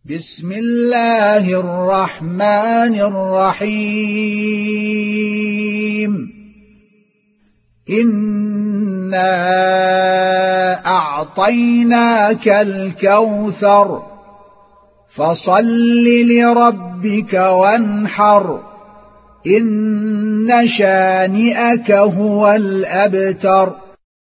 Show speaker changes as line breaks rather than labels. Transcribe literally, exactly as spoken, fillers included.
بسم الله الرحمن الرحيم إنا أعطيناك الكوثر فصل لربك وانحر إن شانئك هو الأبتر.